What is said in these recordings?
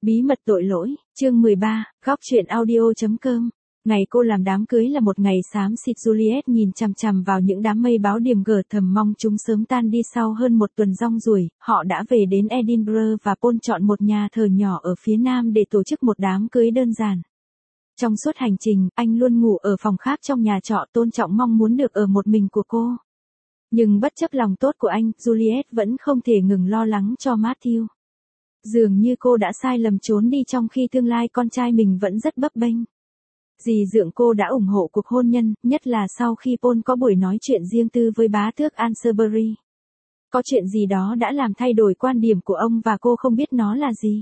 Bí mật tội lỗi, chương 13, góc truyện audio.com. Ngày cô làm đám cưới là một ngày xám xịt. Juliet nhìn chằm chằm vào những đám mây báo điểm gở thầm mong chúng sớm tan đi. Sau hơn một tuần rong ruổi, họ đã về đến Edinburgh và Paul chọn một nhà thờ nhỏ ở phía nam để tổ chức một đám cưới đơn giản. Trong suốt hành trình, anh luôn ngủ ở phòng khác trong nhà trọ, tôn trọng mong muốn được ở một mình của cô. Nhưng bất chấp lòng tốt của anh, Juliet vẫn không thể ngừng lo lắng cho Matthew. Dường như cô đã sai lầm trốn đi trong khi tương lai con trai mình vẫn rất bấp bênh. Dì dượng cô đã ủng hộ cuộc hôn nhân, nhất là sau khi Paul có buổi nói chuyện riêng tư với bá tước Ansbury. Có chuyện gì đó đã làm thay đổi quan điểm của ông và cô không biết nó là gì.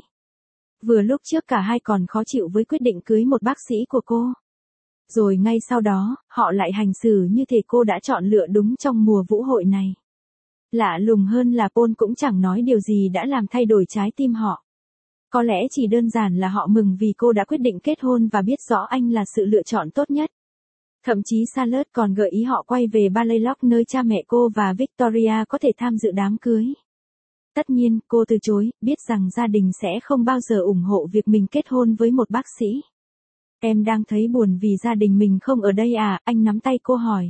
Vừa lúc trước cả hai còn khó chịu với quyết định cưới một bác sĩ của cô. Rồi ngay sau đó, họ lại hành xử như thể cô đã chọn lựa đúng trong mùa vũ hội này. Lạ lùng hơn là Paul cũng chẳng nói điều gì đã làm thay đổi trái tim họ. Có lẽ chỉ đơn giản là họ mừng vì cô đã quyết định kết hôn và biết rõ anh là sự lựa chọn tốt nhất. Thậm chí Charlotte còn gợi ý họ quay về Ballylock nơi cha mẹ cô và Victoria có thể tham dự đám cưới. Tất nhiên, cô từ chối, biết rằng gia đình sẽ không bao giờ ủng hộ việc mình kết hôn với một bác sĩ. Em đang thấy buồn vì gia đình mình không ở đây à? Anh nắm tay cô hỏi.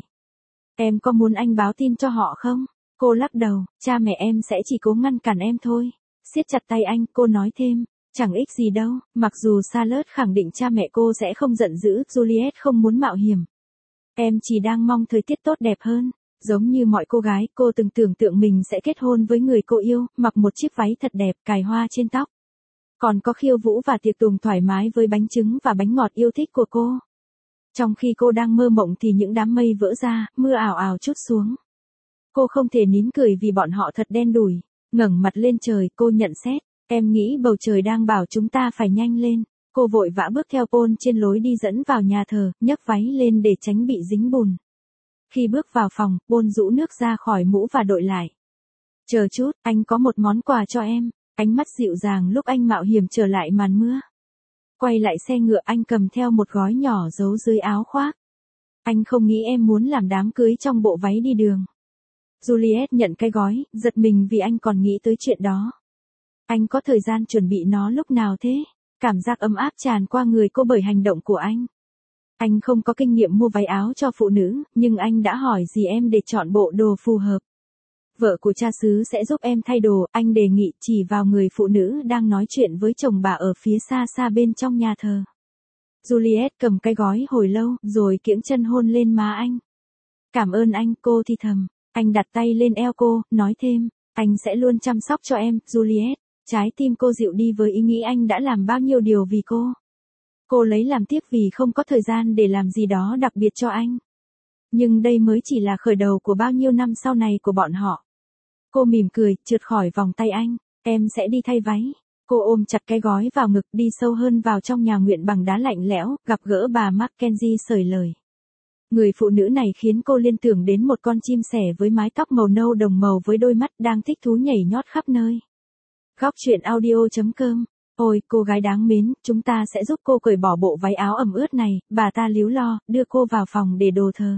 Em có muốn anh báo tin cho họ không? Cô lắc đầu, cha mẹ em sẽ chỉ cố ngăn cản em thôi. Siết chặt tay anh, cô nói thêm, chẳng ích gì đâu. Mặc dù Charlotte khẳng định cha mẹ cô sẽ không giận dữ, Juliet không muốn mạo hiểm. Em chỉ đang mong thời tiết tốt đẹp hơn. Giống như mọi cô gái, cô từng tưởng tượng mình sẽ kết hôn với người cô yêu, mặc một chiếc váy thật đẹp, cài hoa trên tóc. Còn có khiêu vũ và tiệc tùng thoải mái với bánh trứng và bánh ngọt yêu thích của cô. Trong khi cô đang mơ mộng thì những đám mây vỡ ra, mưa ảo ảo trút xuống. Cô không thể nín cười vì bọn họ thật đen đủi. Ngẩng mặt lên trời, cô nhận xét, em nghĩ bầu trời đang bảo chúng ta phải nhanh lên. Cô vội vã bước theo Paul trên lối đi dẫn vào nhà thờ, nhấc váy lên để tránh bị dính bùn. Khi bước vào phòng, Paul rũ nước ra khỏi mũ và đội lại. Chờ chút, anh có một món quà cho em. Ánh mắt dịu dàng lúc anh mạo hiểm trở lại màn mưa. Quay lại xe ngựa, anh cầm theo một gói nhỏ giấu dưới áo khoác. Anh không nghĩ em muốn làm đám cưới trong bộ váy đi đường. Juliet nhận cái gói, giật mình vì anh còn nghĩ tới chuyện đó. Anh có thời gian chuẩn bị nó lúc nào thế? Cảm giác ấm áp tràn qua người cô bởi hành động của anh. Anh không có kinh nghiệm mua váy áo cho phụ nữ, nhưng anh đã hỏi dì em để chọn bộ đồ phù hợp. Vợ của cha xứ sẽ giúp em thay đồ, anh đề nghị chỉ vào người phụ nữ đang nói chuyện với chồng bà ở phía xa xa bên trong nhà thờ. Juliet cầm cái gói hồi lâu, rồi kiễng chân hôn lên má anh. Cảm ơn anh, cô thì thầm. Anh đặt tay lên eo cô, nói thêm, anh sẽ luôn chăm sóc cho em, Juliet. Trái tim cô dịu đi với ý nghĩ anh đã làm bao nhiêu điều vì cô. Cô lấy làm tiếc vì không có thời gian để làm gì đó đặc biệt cho anh. Nhưng đây mới chỉ là khởi đầu của bao nhiêu năm sau này của bọn họ. Cô mỉm cười, trượt khỏi vòng tay anh, em sẽ đi thay váy. Cô ôm chặt cái gói vào ngực, đi sâu hơn vào trong nhà nguyện bằng đá lạnh lẽo, gặp gỡ bà Mackenzie sởi lời. Người phụ nữ này khiến cô liên tưởng đến một con chim sẻ với mái tóc màu nâu đồng màu với đôi mắt đang thích thú nhảy nhót khắp nơi. Góc truyện audio.com. Ôi, cô gái đáng mến, chúng ta sẽ giúp cô cởi bỏ bộ váy áo ẩm ướt này, bà ta líu lo, đưa cô vào phòng để đồ thờ.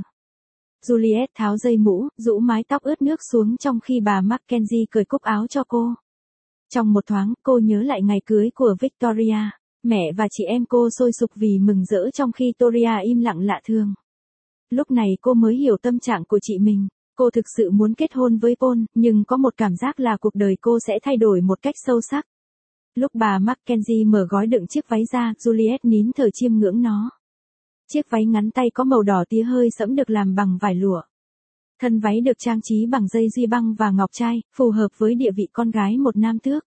Juliet tháo dây mũ, rũ mái tóc ướt nước xuống trong khi bà Mackenzie cởi cúc áo cho cô. Trong một thoáng, cô nhớ lại ngày cưới của Victoria. Mẹ và chị em cô sôi sục vì mừng rỡ trong khi Toria im lặng lạ thường. Lúc này cô mới hiểu tâm trạng của chị mình. Cô thực sự muốn kết hôn với Paul, nhưng có một cảm giác là cuộc đời cô sẽ thay đổi một cách sâu sắc. Lúc bà Mackenzie mở gói đựng chiếc váy ra, Juliet nín thở chiêm ngưỡng nó. Chiếc váy ngắn tay có màu đỏ tía hơi sẫm được làm bằng vải lụa. Thân váy được trang trí bằng dây duy băng và ngọc trai, phù hợp với địa vị con gái một nam tước.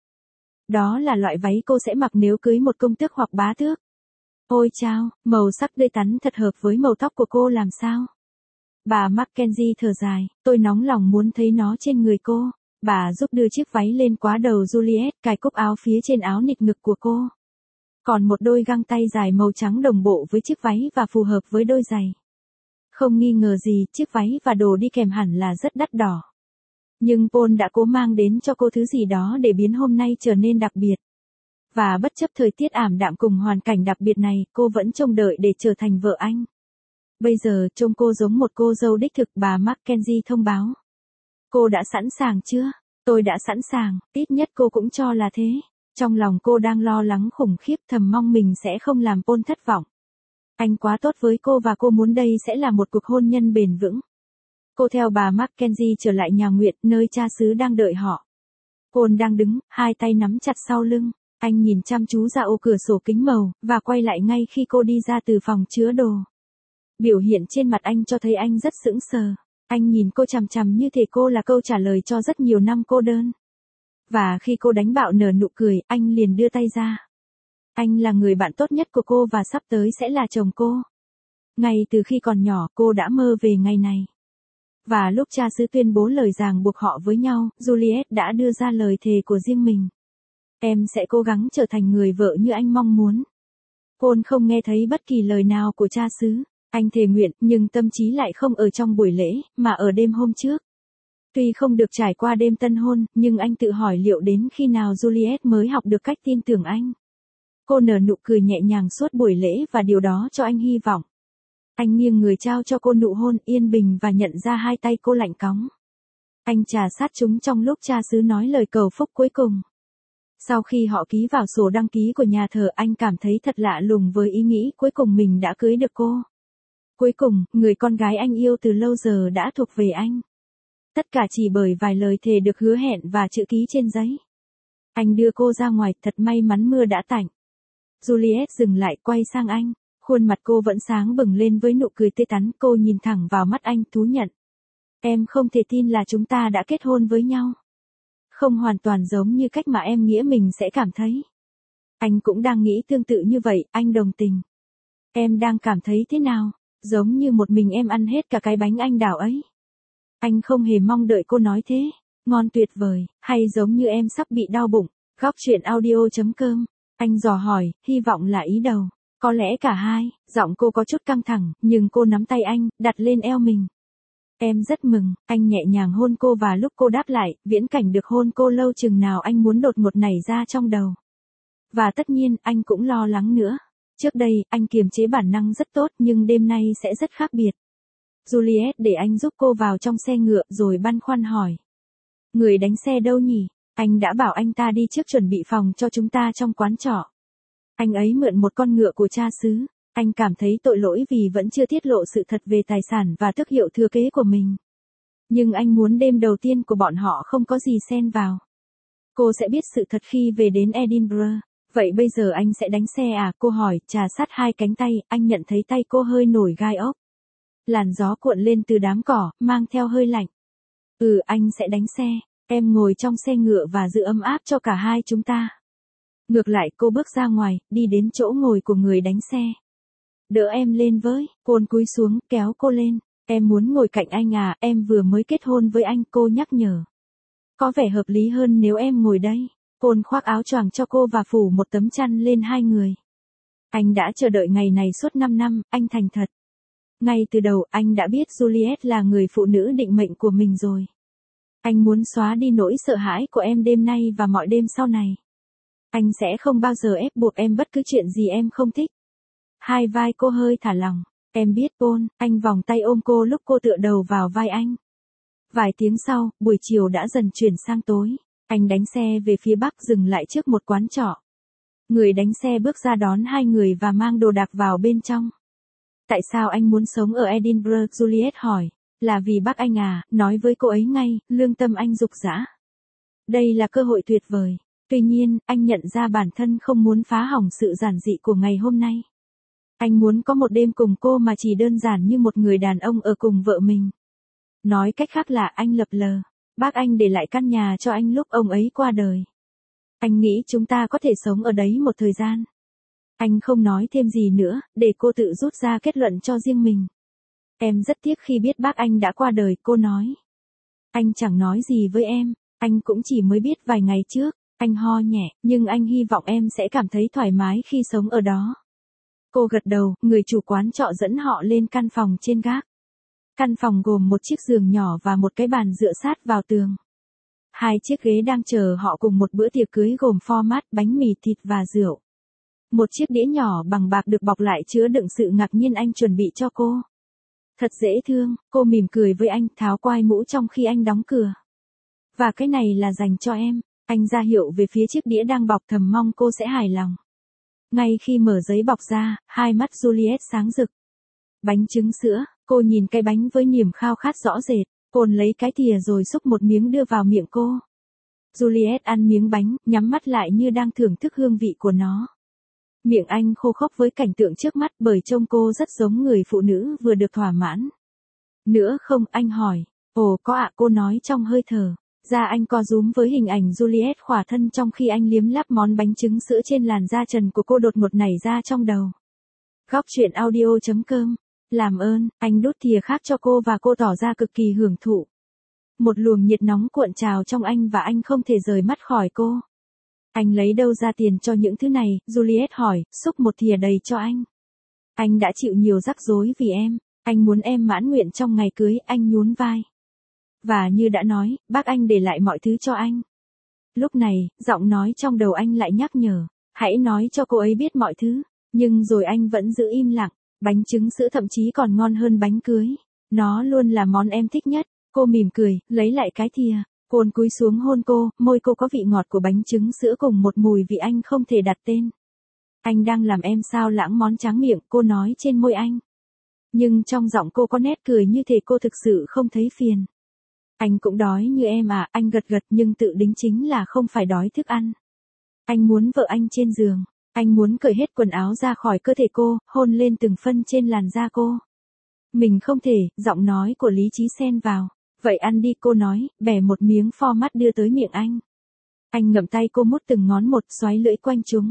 Đó là loại váy cô sẽ mặc nếu cưới một công tước hoặc bá tước. Ôi chao, màu sắc tươi tắn thật hợp với màu tóc của cô làm sao? Bà Mackenzie thở dài, tôi nóng lòng muốn thấy nó trên người cô. Bà giúp đưa chiếc váy lên quá đầu Juliet, cài cúc áo phía trên áo nịt ngực của cô. Còn một đôi găng tay dài màu trắng đồng bộ với chiếc váy và phù hợp với đôi giày. Không nghi ngờ gì, chiếc váy và đồ đi kèm hẳn là rất đắt đỏ. Nhưng Paul đã cố mang đến cho cô thứ gì đó để biến hôm nay trở nên đặc biệt. Và bất chấp thời tiết ảm đạm cùng hoàn cảnh đặc biệt này, cô vẫn trông đợi để trở thành vợ anh. Bây giờ, trông cô giống một cô dâu đích thực, bà Mackenzie thông báo. Cô đã sẵn sàng chưa? Tôi đã sẵn sàng, ít nhất cô cũng cho là thế. Trong lòng cô đang lo lắng khủng khiếp, thầm mong mình sẽ không làm Paul thất vọng. Anh quá tốt với cô và cô muốn đây sẽ là một cuộc hôn nhân bền vững. Cô theo bà Mackenzie trở lại nhà Nguyệt, nơi cha xứ đang đợi họ. Paul đang đứng, hai tay nắm chặt sau lưng. Anh nhìn chăm chú ra ô cửa sổ kính màu, và quay lại ngay khi cô đi ra từ phòng chứa đồ. Biểu hiện trên mặt anh cho thấy anh rất sững sờ. Anh nhìn cô chằm chằm như thể cô là câu trả lời cho rất nhiều năm cô đơn. Và khi cô đánh bạo nở nụ cười, anh liền đưa tay ra. Anh là người bạn tốt nhất của cô và sắp tới sẽ là chồng cô. Ngay từ khi còn nhỏ, cô đã mơ về ngày này. Và lúc cha xứ tuyên bố lời ràng buộc họ với nhau, Juliet đã đưa ra lời thề của riêng mình. Em sẽ cố gắng trở thành người vợ như anh mong muốn. Paul không nghe thấy bất kỳ lời nào của cha xứ. Anh thề nguyện, nhưng tâm trí lại không ở trong buổi lễ, mà ở đêm hôm trước. Tuy không được trải qua đêm tân hôn, nhưng anh tự hỏi liệu đến khi nào Juliet mới học được cách tin tưởng anh. Cô nở nụ cười nhẹ nhàng suốt buổi lễ và điều đó cho anh hy vọng. Anh nghiêng người trao cho cô nụ hôn yên bình và nhận ra hai tay cô lạnh cóng. Anh trà sát chúng trong lúc cha xứ nói lời cầu phúc cuối cùng. Sau khi họ ký vào sổ đăng ký của nhà thờ, anh cảm thấy thật lạ lùng với ý nghĩ cuối cùng mình đã cưới được cô. Cuối cùng, người con gái anh yêu từ lâu giờ đã thuộc về anh. Tất cả chỉ bởi vài lời thề được hứa hẹn và chữ ký trên giấy. Anh đưa cô ra ngoài, thật may mắn mưa đã tạnh. Juliet dừng lại, quay sang anh. Khuôn mặt cô vẫn sáng bừng lên với nụ cười tươi tắn, cô nhìn thẳng vào mắt anh, thú nhận. Em không thể tin là chúng ta đã kết hôn với nhau. Không hoàn toàn giống như cách mà em nghĩ mình sẽ cảm thấy. Anh cũng đang nghĩ tương tự như vậy, anh đồng tình. Em đang cảm thấy thế nào? Giống như một mình em ăn hết cả cái bánh anh đảo ấy. Anh không hề mong đợi cô nói thế. Ngon tuyệt vời, hay giống như em sắp bị đau bụng. Góc chuyện audio.com. Anh dò hỏi, hy vọng là ý đầu. Có lẽ cả hai. Giọng cô có chút căng thẳng, nhưng cô nắm tay anh, đặt lên eo mình. Em rất mừng. Anh nhẹ nhàng hôn cô và lúc cô đáp lại, viễn cảnh được hôn cô lâu chừng nào anh muốn đột ngột nảy ra trong đầu. Và tất nhiên, anh cũng lo lắng nữa. Trước đây, anh kiềm chế bản năng rất tốt nhưng đêm nay sẽ rất khác biệt. Juliet để anh giúp cô vào trong xe ngựa rồi băn khoăn hỏi. Người đánh xe đâu nhỉ? Anh đã bảo anh ta đi trước chuẩn bị phòng cho chúng ta trong quán trọ. Anh ấy mượn một con ngựa của cha xứ. Anh cảm thấy tội lỗi vì vẫn chưa tiết lộ sự thật về tài sản và tước hiệu thừa kế của mình. Nhưng anh muốn đêm đầu tiên của bọn họ không có gì xen vào. Cô sẽ biết sự thật khi về đến Edinburgh. Vậy bây giờ anh sẽ đánh xe à? Cô hỏi, trà sát hai cánh tay, anh nhận thấy tay cô hơi nổi gai ốc. Làn gió cuộn lên từ đám cỏ, mang theo hơi lạnh. Anh sẽ đánh xe. Em ngồi trong xe ngựa và giữ ấm áp cho cả hai chúng ta. Ngược lại, cô bước ra ngoài, đi đến chỗ ngồi của người đánh xe. Đỡ em lên với. Paul cúi xuống, kéo cô lên. Em muốn ngồi cạnh anh à? Em vừa mới kết hôn với anh, cô nhắc nhở. Có vẻ hợp lý hơn nếu em ngồi đây. Paul khoác áo choàng cho cô và phủ một tấm chăn lên hai người. Anh đã chờ đợi ngày này suốt 5 năm, anh thành thật. Ngay từ đầu, anh đã biết Juliet là người phụ nữ định mệnh của mình rồi. Anh muốn xóa đi nỗi sợ hãi của em đêm nay và mọi đêm sau này. Anh sẽ không bao giờ ép buộc em bất cứ chuyện gì em không thích. Hai vai cô hơi thả lỏng. Em biết Paul, anh vòng tay ôm cô lúc cô tựa đầu vào vai anh. Vài tiếng sau, buổi chiều đã dần chuyển sang tối. Anh đánh xe về phía bắc dừng lại trước một quán trọ. Người đánh xe bước ra đón hai người và mang đồ đạc vào bên trong. Tại sao anh muốn sống ở Edinburgh? Juliet hỏi. Là vì bác anh à, nói với cô ấy ngay, lương tâm anh rục rã. Đây là cơ hội tuyệt vời. Tuy nhiên, anh nhận ra bản thân không muốn phá hỏng sự giản dị của ngày hôm nay. Anh muốn có một đêm cùng cô mà chỉ đơn giản như một người đàn ông ở cùng vợ mình. Nói cách khác là anh lập lờ. Bác anh để lại căn nhà cho anh lúc ông ấy qua đời. Anh nghĩ chúng ta có thể sống ở đấy một thời gian. Anh không nói thêm gì nữa, để cô tự rút ra kết luận cho riêng mình. Em rất tiếc khi biết bác anh đã qua đời, cô nói. Anh chẳng nói gì với em, anh cũng chỉ mới biết vài ngày trước. Anh ho nhẹ, nhưng anh hy vọng em sẽ cảm thấy thoải mái khi sống ở đó. Cô gật đầu, người chủ quán trọ dẫn họ lên căn phòng trên gác. Căn phòng gồm một chiếc giường nhỏ và một cái bàn dựa sát vào tường. Hai chiếc ghế đang chờ họ cùng một bữa tiệc cưới gồm format, bánh mì thịt và rượu. Một chiếc đĩa nhỏ bằng bạc được bọc lại chứa đựng sự ngạc nhiên anh chuẩn bị cho cô. Thật dễ thương, cô mỉm cười với anh, tháo quai mũ trong khi anh đóng cửa. Và cái này là dành cho em. Anh ra hiệu về phía chiếc đĩa đang bọc, thầm mong cô sẽ hài lòng. Ngay khi mở giấy bọc ra, hai mắt Juliet sáng rực. Bánh trứng sữa, cô nhìn cái bánh với niềm khao khát rõ rệt. Côn lấy cái thìa rồi xúc một miếng đưa vào miệng cô. Juliet ăn miếng bánh, nhắm mắt lại như đang thưởng thức hương vị của nó. Miệng anh khô khốc với cảnh tượng trước mắt bởi trông cô rất giống người phụ nữ vừa được thỏa mãn. Nữa không, anh hỏi. Ồ có ạ, cô nói trong hơi thở. Da anh co rúm với hình ảnh Juliet khỏa thân trong khi anh liếm láp món bánh trứng sữa trên làn da trần của cô đột ngột nảy ra trong đầu. Góc truyện audio.com. Làm ơn, anh đút thìa khác cho cô và cô tỏ ra cực kỳ hưởng thụ. Một luồng nhiệt nóng cuộn trào trong anh và anh không thể rời mắt khỏi cô. Anh lấy đâu ra tiền cho những thứ này, Juliet hỏi, xúc một thìa đầy cho anh. Anh đã chịu nhiều rắc rối vì em, anh muốn em mãn nguyện trong ngày cưới, anh nhún vai. Và như đã nói, bác anh để lại mọi thứ cho anh. Lúc này, giọng nói trong đầu anh lại nhắc nhở, hãy nói cho cô ấy biết mọi thứ, nhưng rồi anh vẫn giữ im lặng. Bánh trứng sữa thậm chí còn ngon hơn bánh cưới. Nó luôn là món em thích nhất. Cô mỉm cười, lấy lại cái thìa. Côn cúi xuống hôn cô, môi cô có vị ngọt của bánh trứng sữa cùng một mùi vị anh không thể đặt tên. Anh đang làm em sao lãng món tráng miệng, cô nói trên môi anh. Nhưng trong giọng cô có nét cười như thể cô thực sự không thấy phiền. Anh cũng đói như em à, anh gật gật nhưng tự đính chính là không phải đói thức ăn. Anh muốn vợ anh trên giường. Anh muốn cởi hết quần áo ra khỏi cơ thể cô, hôn lên từng phân trên làn da cô. Mình không thể, giọng nói của lý trí xen vào. Vậy ăn đi, cô nói, bẻ một miếng pho mát đưa tới miệng anh. Anh ngậm tay cô mút từng ngón một, xoáy lưỡi quanh chúng.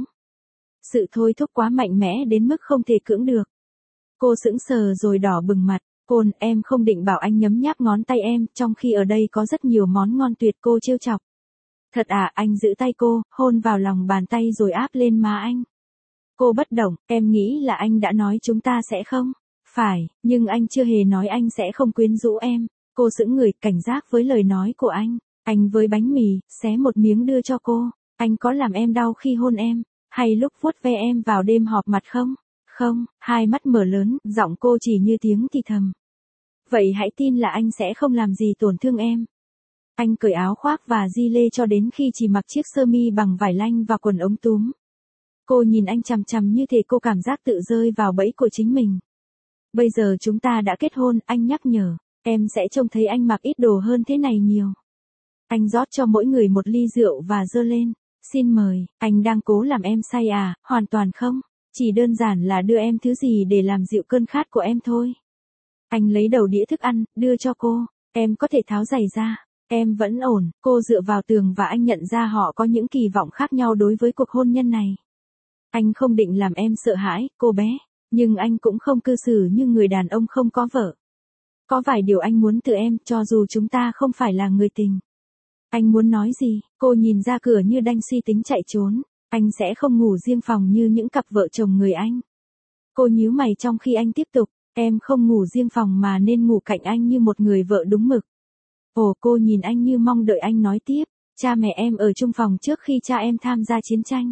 Sự thôi thúc quá mạnh mẽ đến mức không thể cưỡng được. Cô sững sờ rồi đỏ bừng mặt. Côn, em không định bảo anh nhấm nháp ngón tay em, trong khi ở đây có rất nhiều món ngon tuyệt, cô trêu chọc. Thật à, anh giữ tay cô, hôn vào lòng bàn tay rồi áp lên má anh. Cô bất động, em nghĩ là anh đã nói chúng ta sẽ không? Phải, nhưng anh chưa hề nói anh sẽ không quyến rũ em. Cô sững người, cảnh giác với lời nói của anh. Anh với bánh mì, xé một miếng đưa cho cô. Anh có làm em đau khi hôn em, hay lúc vuốt ve em vào đêm họp mặt không? Không, hai mắt mở lớn, giọng cô chỉ như tiếng thì thầm. Vậy hãy tin là anh sẽ không làm gì tổn thương em. Anh cởi áo khoác và gi lê cho đến khi chỉ mặc chiếc sơ mi bằng vải lanh và quần ống túm. Cô nhìn anh chằm chằm như thể cô cảm giác tự rơi vào bẫy của chính mình. Bây giờ chúng ta đã kết hôn, anh nhắc nhở, em sẽ trông thấy anh mặc ít đồ hơn thế này nhiều. Anh rót cho mỗi người một ly rượu và giơ lên. Xin mời, anh đang cố làm em say à? Hoàn toàn không. Chỉ đơn giản là đưa em thứ gì để làm dịu cơn khát của em thôi. Anh lấy đầu đĩa thức ăn, đưa cho cô. Em có thể tháo giày ra. Em vẫn ổn. Cô dựa vào tường và anh nhận ra họ có những kỳ vọng khác nhau đối với cuộc hôn nhân này. Anh không định làm em sợ hãi, cô bé. Nhưng anh cũng không cư xử như người đàn ông không có vợ. Có vài điều anh muốn từ em, cho dù chúng ta không phải là người tình. Anh muốn nói gì? Cô nhìn ra cửa như đang suy tính chạy trốn. Anh sẽ không ngủ riêng phòng như những cặp vợ chồng người Anh. Cô nhíu mày trong khi anh tiếp tục. Em không ngủ riêng phòng mà nên ngủ cạnh anh như một người vợ đúng mực. Ồ, cô nhìn anh như mong đợi anh nói tiếp. Cha mẹ em ở chung phòng trước khi cha em tham gia chiến tranh.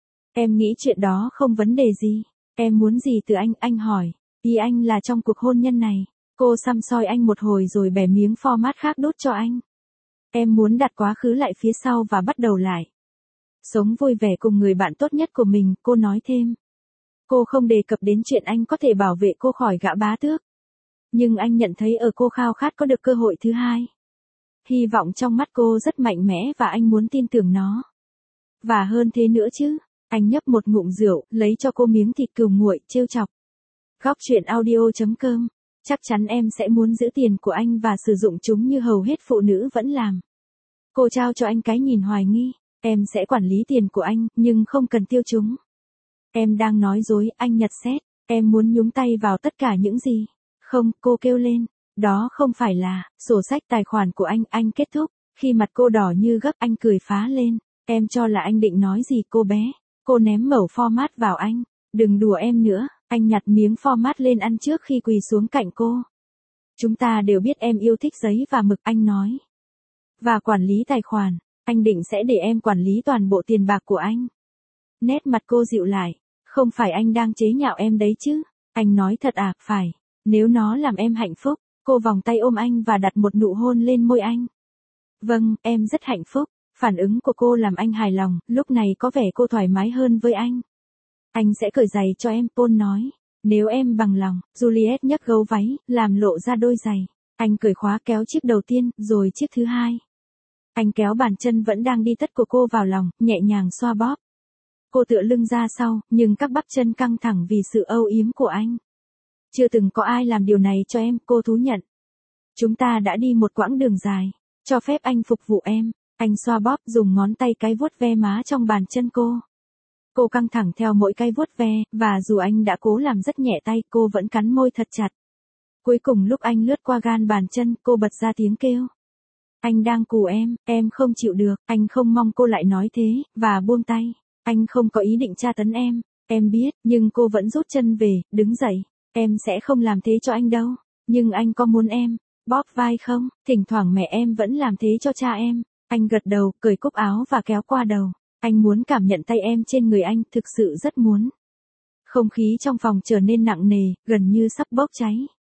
Em nghĩ chuyện đó không vấn đề gì. Em muốn gì từ anh hỏi. Ý anh là trong cuộc hôn nhân này. Cô săm soi anh một hồi rồi bẻ miếng format khác đút cho anh. Em muốn đặt quá khứ lại phía sau và bắt đầu lại. Sống vui vẻ cùng người bạn tốt nhất của mình, cô nói thêm. Cô không đề cập đến chuyện anh có thể bảo vệ cô khỏi gã bá tước. Nhưng anh nhận thấy ở cô khao khát có được cơ hội thứ hai. Hy vọng trong mắt cô rất mạnh mẽ và anh muốn tin tưởng nó. Và hơn thế nữa chứ. Anh nhấp một ngụm rượu, lấy cho cô miếng thịt cừu nguội, trêu chọc. Góc truyện audio.com. Chắc chắn em sẽ muốn giữ tiền của anh và sử dụng chúng như hầu hết phụ nữ vẫn làm. Cô trao cho anh cái nhìn hoài nghi. Em sẽ quản lý tiền của anh, nhưng không cần tiêu chúng. Em đang nói dối, anh nhặt xét. Em muốn nhúng tay vào tất cả những gì? Không, cô kêu lên. Đó không phải là sổ sách tài khoản của anh kết thúc. Khi mặt cô đỏ như gấp, anh cười phá lên. Em cho là anh định nói gì cô bé? Cô ném mẩu format vào anh. Đừng đùa em nữa. Anh nhặt miếng format lên ăn trước khi quỳ xuống cạnh cô. Chúng ta đều biết em yêu thích giấy và mực, anh nói. Và quản lý tài khoản. Anh định sẽ để em quản lý toàn bộ tiền bạc của anh. Nét mặt cô dịu lại. Không phải anh đang chế nhạo em đấy chứ. Anh nói thật à, phải. Nếu nó làm em hạnh phúc. Cô vòng tay ôm anh và đặt một nụ hôn lên môi anh. Vâng, em rất hạnh phúc. Phản ứng của cô làm anh hài lòng, lúc này có vẻ cô thoải mái hơn với anh. Anh sẽ cởi giày cho em, Paul nói. Nếu em bằng lòng, Juliet nhấc gấu váy, làm lộ ra đôi giày. Anh cởi khóa kéo chiếc đầu tiên, rồi chiếc thứ hai. Anh kéo bàn chân vẫn đang đi tất của cô vào lòng, nhẹ nhàng xoa bóp. Cô tựa lưng ra sau, nhưng các bắp chân căng thẳng vì sự âu yếm của anh. Chưa từng có ai làm điều này cho em, cô thú nhận. Chúng ta đã đi một quãng đường dài. Cho phép anh phục vụ em. Anh xoa bóp dùng ngón tay cái vuốt ve má trong bàn chân cô. Cô căng thẳng theo mỗi cái vuốt ve, và dù anh đã cố làm rất nhẹ tay, cô vẫn cắn môi thật chặt. Cuối cùng lúc anh lướt qua gan bàn chân, cô bật ra tiếng kêu. Anh đang cù em không chịu được, anh không mong cô lại nói thế, và buông tay. Anh không có ý định tra tấn em biết, nhưng cô vẫn rút chân về, đứng dậy. Em sẽ không làm thế cho anh đâu, nhưng anh có muốn em bóp vai không? Thỉnh thoảng mẹ em vẫn làm thế cho cha em. Anh gật đầu, cởi cúc áo và kéo qua đầu. Anh muốn cảm nhận tay em trên người anh, thực sự rất muốn. Không khí trong phòng trở nên nặng nề, gần như sắp bốc cháy.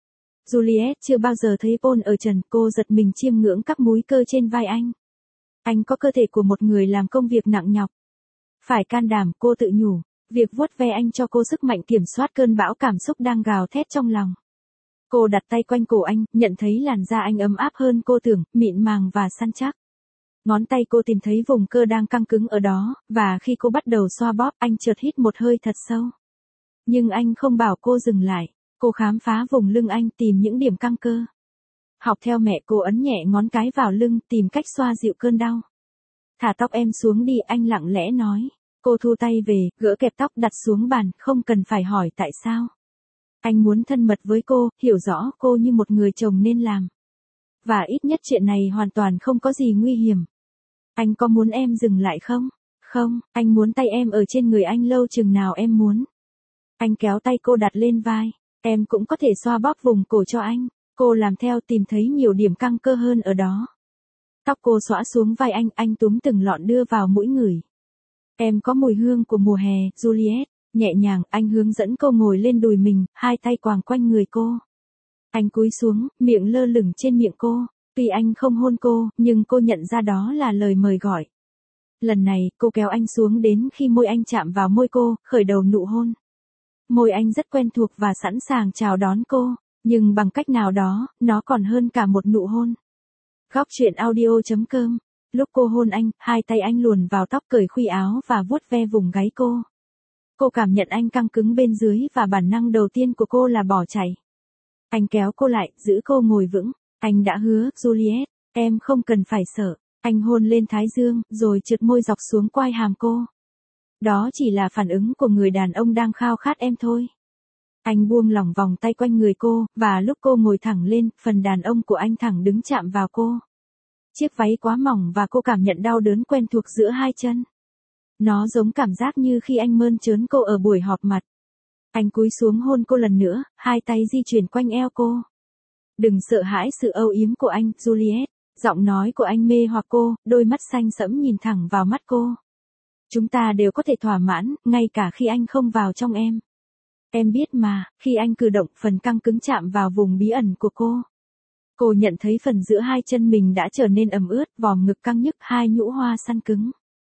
Juliet chưa bao giờ thấy Paul ở trần, cô giật mình chiêm ngưỡng các múi cơ trên vai anh. Anh có cơ thể của một người làm công việc nặng nhọc. Phải can đảm, cô tự nhủ. Việc vuốt ve anh cho cô sức mạnh kiểm soát cơn bão cảm xúc đang gào thét trong lòng. Cô đặt tay quanh cổ anh, nhận thấy làn da anh ấm áp hơn cô tưởng, mịn màng và săn chắc. Ngón tay cô tìm thấy vùng cơ đang căng cứng ở đó, và khi cô bắt đầu xoa bóp, anh chợt hít một hơi thật sâu. Nhưng anh không bảo cô dừng lại. Cô khám phá vùng lưng anh, tìm những điểm căng cơ. Học theo mẹ, cô ấn nhẹ ngón cái vào lưng, tìm cách xoa dịu cơn đau. Thả tóc em xuống đi, anh lặng lẽ nói. Cô thu tay về, gỡ kẹp tóc đặt xuống bàn, không cần phải hỏi tại sao. Anh muốn thân mật với cô, hiểu rõ cô như một người chồng nên làm. Và ít nhất chuyện này hoàn toàn không có gì nguy hiểm. Anh có muốn em dừng lại không? Không, anh muốn tay em ở trên người anh lâu chừng nào em muốn. Anh kéo tay cô đặt lên vai. Em cũng có thể xoa bóp vùng cổ cho anh. Cô làm theo, tìm thấy nhiều điểm căng cơ hơn ở đó. Tóc cô xõa xuống vai anh túm từng lọn đưa vào mũi ngửi. Em có mùi hương của mùa hè, Juliet. Nhẹ nhàng, anh hướng dẫn cô ngồi lên đùi mình, hai tay quàng quanh người cô. Anh cúi xuống, miệng lơ lửng trên miệng cô. Tuy anh không hôn cô, nhưng cô nhận ra đó là lời mời gọi. Lần này, cô kéo anh xuống đến khi môi anh chạm vào môi cô, khởi đầu nụ hôn. Môi anh rất quen thuộc và sẵn sàng chào đón cô, nhưng bằng cách nào đó, nó còn hơn cả một nụ hôn. Góc truyện audio.com. Lúc cô hôn anh, hai tay anh luồn vào tóc, cởi khuy áo và vuốt ve vùng gáy cô. Cô cảm nhận anh căng cứng bên dưới và bản năng đầu tiên của cô là bỏ chạy. Anh kéo cô lại, giữ cô ngồi vững. Anh đã hứa, Juliet, em không cần phải sợ. Anh hôn lên thái dương, rồi trượt môi dọc xuống quai hàm cô. Đó chỉ là phản ứng của người đàn ông đang khao khát em thôi. Anh buông lỏng vòng tay quanh người cô, và lúc cô ngồi thẳng lên, phần đàn ông của anh thẳng đứng chạm vào cô. Chiếc váy quá mỏng và cô cảm nhận đau đớn quen thuộc giữa hai chân. Nó giống cảm giác như khi anh mơn trớn cô ở buổi họp mặt. Anh cúi xuống hôn cô lần nữa, hai tay di chuyển quanh eo cô. Đừng sợ hãi sự âu yếm của anh, Juliet. Giọng nói của anh mê hoặc cô, đôi mắt xanh sẫm nhìn thẳng vào mắt cô. Chúng ta đều có thể thỏa mãn, ngay cả khi anh không vào trong em. Em biết mà, khi anh cử động, phần căng cứng chạm vào vùng bí ẩn của cô. Cô nhận thấy phần giữa hai chân mình đã trở nên ẩm ướt, vòm ngực căng nhức, hai nhũ hoa săn cứng.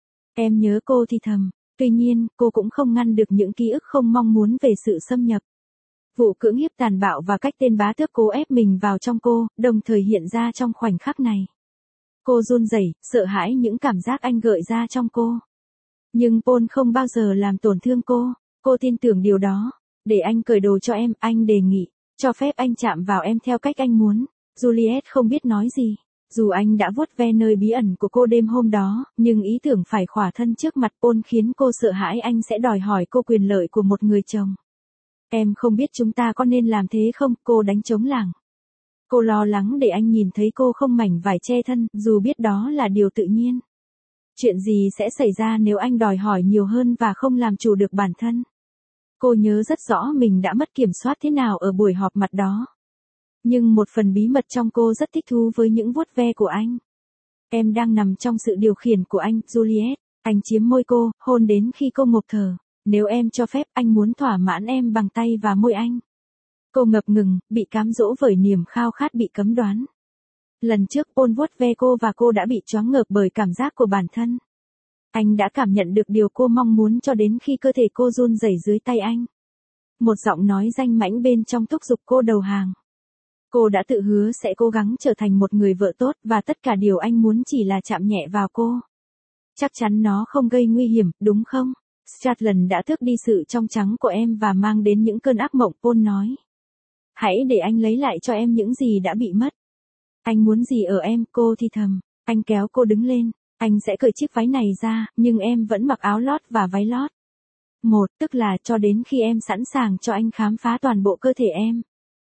Em nhớ cô thì thầm. Tuy nhiên, cô cũng không ngăn được những ký ức không mong muốn về sự xâm nhập. Vụ cưỡng hiếp tàn bạo và cách tên bá tước cố ép mình vào trong cô, đồng thời hiện ra trong khoảnh khắc này. Cô run rẩy, sợ hãi những cảm giác anh gợi ra trong cô. Nhưng Paul không bao giờ làm tổn thương cô. Cô tin tưởng điều đó. Để anh cởi đồ cho em, anh đề nghị. Cho phép anh chạm vào em theo cách anh muốn. Juliet không biết nói gì. Dù anh đã vuốt ve nơi bí ẩn của cô đêm hôm đó, nhưng ý tưởng phải khỏa thân trước mặt Paul khiến cô sợ hãi anh sẽ đòi hỏi cô quyền lợi của một người chồng. Em không biết chúng ta có nên làm thế không, cô đánh trống lảng. Cô lo lắng để anh nhìn thấy cô không mảnh vải che thân, dù biết đó là điều tự nhiên. Chuyện gì sẽ xảy ra nếu anh đòi hỏi nhiều hơn và không làm chủ được bản thân? Cô nhớ rất rõ mình đã mất kiểm soát thế nào ở buổi họp mặt đó. Nhưng một phần bí mật trong cô rất thích thú với những vuốt ve của anh. Em đang nằm trong sự điều khiển của anh, Juliet. Anh chiếm môi cô, hôn đến khi cô ngộp thở. Nếu em cho phép, anh muốn thỏa mãn em bằng tay và môi anh. Cô ngập ngừng, bị cám dỗ bởi niềm khao khát bị cấm đoán. Lần trước Paul vuốt ve cô và cô đã bị choáng ngợp bởi cảm giác của bản thân. Anh đã cảm nhận được điều cô mong muốn cho đến khi cơ thể cô run rẩy dưới tay anh. Một giọng nói danh mãnh bên trong thúc giục cô đầu hàng. Cô đã tự hứa sẽ cố gắng trở thành một người vợ tốt và tất cả điều anh muốn chỉ là chạm nhẹ vào cô. Chắc chắn nó không gây nguy hiểm, đúng không? Stratland đã tước đi sự trong trắng của em và mang đến những cơn ác mộng, Paul nói. Hãy để anh lấy lại cho em những gì đã bị mất. Anh muốn gì ở em, cô thì thầm. Anh kéo cô đứng lên. Anh sẽ cởi chiếc váy này ra, nhưng em vẫn mặc áo lót và váy lót. Tức là cho đến khi em sẵn sàng cho anh khám phá toàn bộ cơ thể em.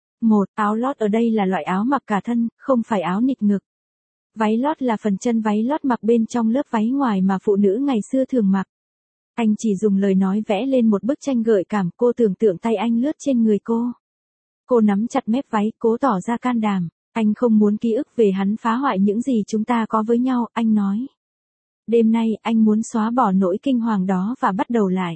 Áo lót ở đây là loại áo mặc cả thân, không phải áo nịt ngực. Váy lót là phần chân váy lót mặc bên trong lớp váy ngoài mà phụ nữ ngày xưa thường mặc. Anh chỉ dùng lời nói vẽ lên một bức tranh gợi cảm, cô tưởng tượng tay anh lướt trên người cô. Cô nắm chặt mép váy, cố tỏ ra can đảm. Anh không muốn ký ức về hắn phá hoại những gì chúng ta có với nhau, anh nói. Đêm nay, anh muốn xóa bỏ nỗi kinh hoàng đó và bắt đầu lại.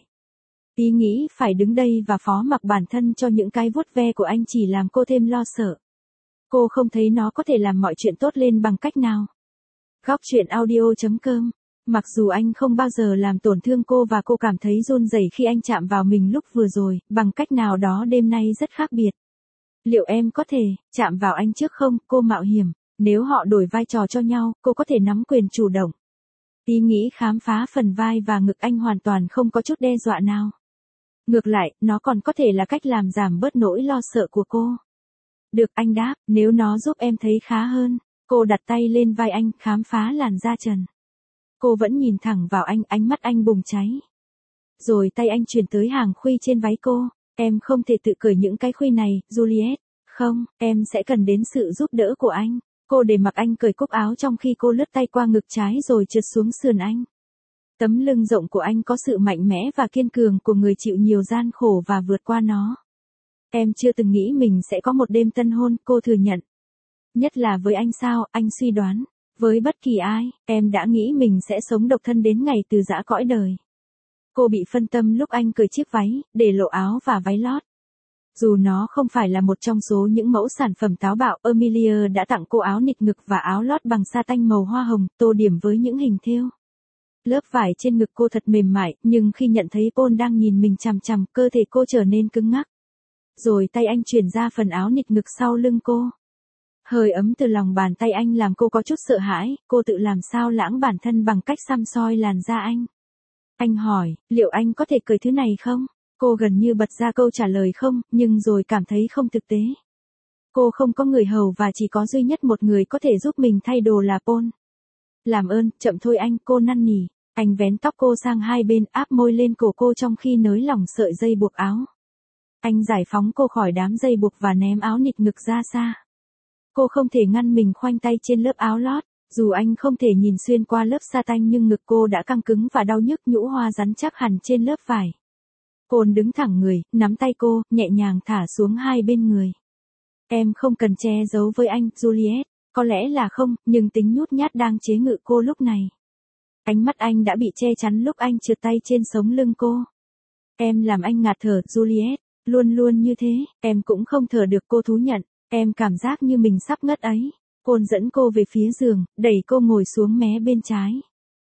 Ý nghĩ phải đứng đây và phó mặc bản thân cho những cái vuốt ve của anh chỉ làm cô thêm lo sợ. Cô không thấy nó có thể làm mọi chuyện tốt lên bằng cách nào. Góc truyện audio.com. Mặc dù anh không bao giờ làm tổn thương cô và cô cảm thấy run rẩy khi anh chạm vào mình lúc vừa rồi, bằng cách nào đó đêm nay rất khác biệt. Liệu em có thể chạm vào anh trước không, cô mạo hiểm. Nếu họ đổi vai trò cho nhau, cô có thể nắm quyền chủ động. Ý nghĩ khám phá phần vai và ngực anh hoàn toàn không có chút đe dọa nào. Ngược lại, nó còn có thể là cách làm giảm bớt nỗi lo sợ của cô. Được, anh đáp, nếu nó giúp em thấy khá hơn. Cô đặt tay lên vai anh, khám phá làn da trần. Cô vẫn nhìn thẳng vào anh, ánh mắt anh bùng cháy. Rồi tay anh chuyển tới hàng khuy trên váy cô. Em không thể tự cởi những cái khuy này, Juliet. Không, em sẽ cần đến sự giúp đỡ của anh. Cô để mặc anh cởi cúc áo trong khi cô lướt tay qua ngực trái rồi trượt xuống sườn anh. Tấm lưng rộng của anh có sự mạnh mẽ và kiên cường của người chịu nhiều gian khổ và vượt qua nó. Em chưa từng nghĩ mình sẽ có một đêm tân hôn, cô thừa nhận. Nhất là với anh sao, anh suy đoán. Với bất kỳ ai, em đã nghĩ mình sẽ sống độc thân đến ngày từ giã cõi đời. Cô bị phân tâm lúc anh cởi chiếc váy, để lộ áo và váy lót. Dù nó không phải là một trong số những mẫu sản phẩm táo bạo, Emilia đã tặng cô áo nịt ngực và áo lót bằng sa tanh màu hoa hồng, tô điểm với những hình thêu. Lớp vải trên ngực cô thật mềm mại, nhưng khi nhận thấy Paul đang nhìn mình chằm chằm, cơ thể cô trở nên cứng ngắc. Rồi tay anh chuyển ra phần áo nịt ngực sau lưng cô. Hơi ấm từ lòng bàn tay anh làm cô có chút sợ hãi, cô tự làm sao lãng bản thân bằng cách xăm soi làn da anh. Anh hỏi, liệu anh có thể cởi thứ này không? Cô gần như bật ra câu trả lời không, nhưng rồi cảm thấy không thực tế. Cô không có người hầu và chỉ có duy nhất một người có thể giúp mình thay đồ là Paul. Làm ơn, chậm thôi anh, cô năn nỉ. Anh vén tóc cô sang hai bên, áp môi lên cổ cô trong khi nới lỏng sợi dây buộc áo. Anh giải phóng cô khỏi đám dây buộc và ném áo nịt ngực ra xa. Cô không thể ngăn mình khoanh tay trên lớp áo lót. Dù anh không thể nhìn xuyên qua lớp sa tanh nhưng ngực cô đã căng cứng và đau nhức, nhũ hoa rắn chắc hẳn trên lớp vải. Paul đứng thẳng người, nắm tay cô, nhẹ nhàng thả xuống hai bên người. Em không cần che giấu với anh, Juliet. Có lẽ là không, nhưng tính nhút nhát đang chế ngự cô lúc này. Ánh mắt anh đã bị che chắn lúc anh trượt tay trên sống lưng cô. Em làm anh ngạt thở, Juliet. Luôn luôn như thế, em cũng không thở được, cô thú nhận. Em cảm giác như mình sắp ngất ấy. Paul dẫn cô về phía giường, đẩy cô ngồi xuống mé bên trái.